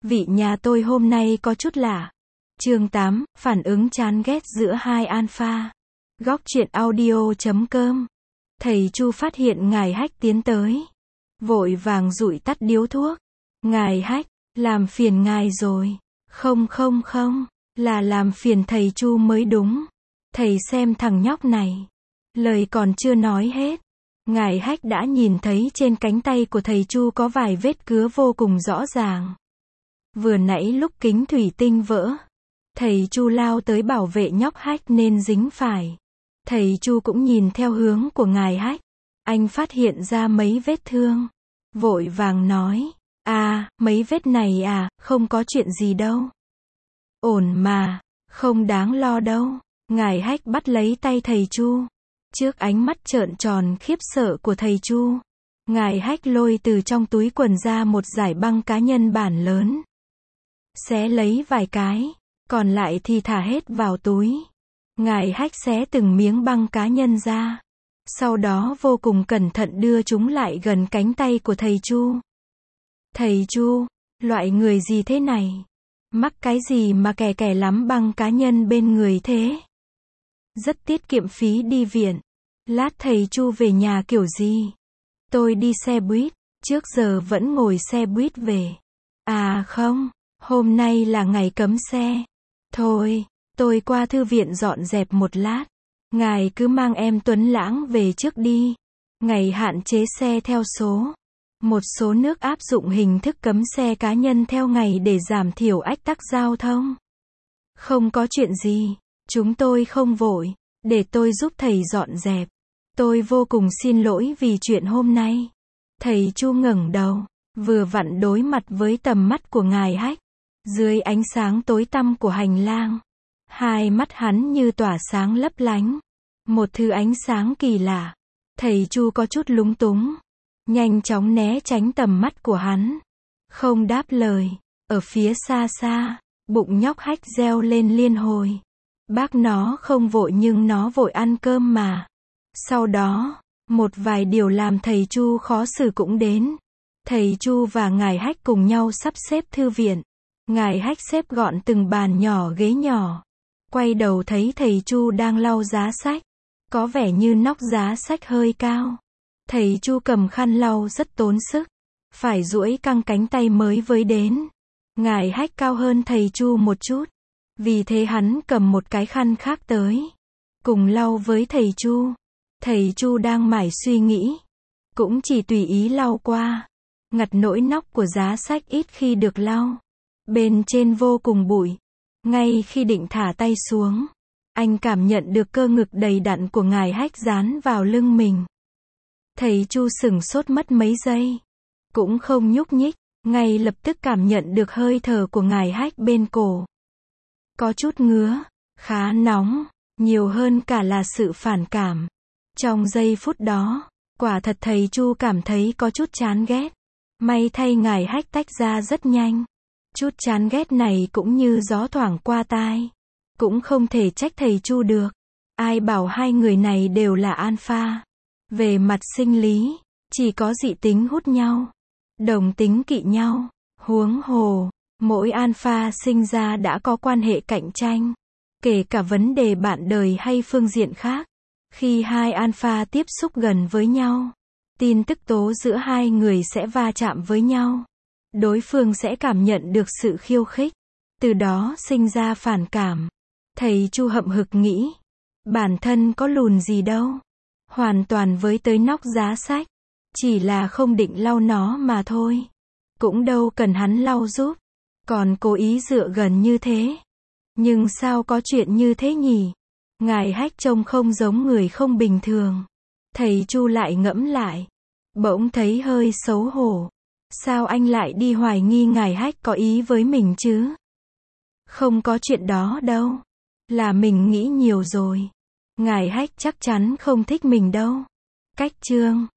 Vị nhà tôi hôm nay có chút lạ. Chương 8, phản ứng chán ghét giữa hai alpha. Góc truyện audio.com. Thầy Chu phát hiện ngài Hách tiến tới. Vội vàng dụi tắt điếu thuốc. Ngài Hách, làm phiền ngài rồi. Không, là làm phiền thầy Chu mới đúng. Thầy xem thằng nhóc này. Lời còn chưa nói hết. Ngài Hách đã nhìn thấy trên cánh tay của thầy Chu có vài vết cứa vô cùng rõ ràng. Vừa nãy lúc kính thủy tinh vỡ, thầy Chu lao tới bảo vệ nhóc Hách nên dính phải. Thầy Chu cũng nhìn theo hướng của ngài Hách. Anh phát hiện ra mấy vết thương. Vội vàng nói, mấy vết này không có chuyện gì đâu. Ổn mà, không đáng lo đâu. Ngài Hách bắt lấy tay thầy Chu. Trước ánh mắt trợn tròn khiếp sợ của thầy Chu, ngài Hách lôi từ trong túi quần ra một dải băng cá nhân bản lớn. Xé lấy vài cái, còn lại thì thả hết vào túi. Ngài Hách xé từng miếng băng cá nhân ra. Sau đó vô cùng cẩn thận đưa chúng lại gần cánh tay của thầy Chu. Thầy Chu, loại người gì thế này? Mắc cái gì mà kè lắm băng cá nhân bên người thế? Rất tiết kiệm phí đi viện. Lát thầy Chu về nhà kiểu gì? Tôi đi xe buýt, trước giờ vẫn ngồi xe buýt về. Không, hôm nay là ngày cấm xe. Thôi, tôi qua thư viện dọn dẹp một lát. Ngài cứ mang em Tuấn Lãng về trước đi. Ngày hạn chế xe theo số. Một số nước áp dụng hình thức cấm xe cá nhân theo ngày để giảm thiểu ách tắc giao thông. Không có chuyện gì, chúng tôi không vội, để tôi giúp thầy dọn dẹp. Tôi vô cùng xin lỗi vì chuyện hôm nay. Thầy Chu ngẩng đầu, vừa vặn đối mặt với tầm mắt của ngài Hách. Dưới ánh sáng tối tăm của hành lang, hai mắt hắn như tỏa sáng lấp lánh. Một thứ ánh sáng kỳ lạ. Thầy Chu có chút lúng túng, nhanh chóng né tránh tầm mắt của hắn. Không đáp lời. Ở phía xa xa, bụng nhóc Hách reo lên liên hồi. Bác nó không vội nhưng nó vội ăn cơm mà. Sau đó, một vài điều làm thầy Chu khó xử cũng đến. Thầy Chu và ngài Hách cùng nhau sắp xếp thư viện. Ngài Hách xếp gọn từng bàn nhỏ ghế nhỏ. Quay đầu thấy thầy Chu đang lau giá sách. Có vẻ như nóc giá sách hơi cao. Thầy Chu cầm khăn lau rất tốn sức. Phải duỗi căng cánh tay mới với đến. Ngài Hách cao hơn thầy Chu một chút. Vì thế hắn cầm một cái khăn khác tới. Cùng lau với thầy Chu. Thầy Chu đang mải suy nghĩ. Cũng chỉ tùy ý lau qua. Ngặt nỗi nóc của giá sách ít khi được lau. Bên trên vô cùng bụi. Ngay khi định thả tay xuống, anh cảm nhận được cơ ngực đầy đặn của ngài Hách dán vào lưng mình. Thầy Chu sửng sốt mất mấy giây. Cũng không nhúc nhích. Ngay lập tức cảm nhận được hơi thở của ngài Hách bên cổ. Có chút ngứa. Khá nóng. Nhiều hơn cả là sự phản cảm. Trong giây phút đó, quả thật thầy Chu cảm thấy có chút chán ghét. May thay ngài Hách tách ra rất nhanh. Chút chán ghét này cũng như gió thoảng qua tai. Cũng không thể trách thầy Chu được. Ai bảo hai người này đều là alpha. Về mặt sinh lý, chỉ có dị tính hút nhau. Đồng tính kỵ nhau. Huống hồ, mỗi alpha sinh ra đã có quan hệ cạnh tranh. Kể cả vấn đề bạn đời hay phương diện khác. Khi hai alpha tiếp xúc gần với nhau, tin tức tố giữa hai người sẽ va chạm với nhau. Đối phương sẽ cảm nhận được sự khiêu khích. Từ đó sinh ra phản cảm. Thầy Chu hậm hực nghĩ. Bản thân có lùn gì đâu. Hoàn toàn với tới nóc giá sách. Chỉ là không định lau nó mà thôi. Cũng đâu cần hắn lau giúp. Còn cố ý dựa gần như thế. Nhưng sao có chuyện như thế nhỉ? Ngài Hách trông không giống người không bình thường. Thầy Chu lại ngẫm lại. Bỗng thấy hơi xấu hổ. Sao anh lại đi hoài nghi ngài Hách có ý với mình chứ? Không có chuyện đó đâu. Là mình nghĩ nhiều rồi. Ngài Hách chắc chắn không thích mình đâu. Cách chương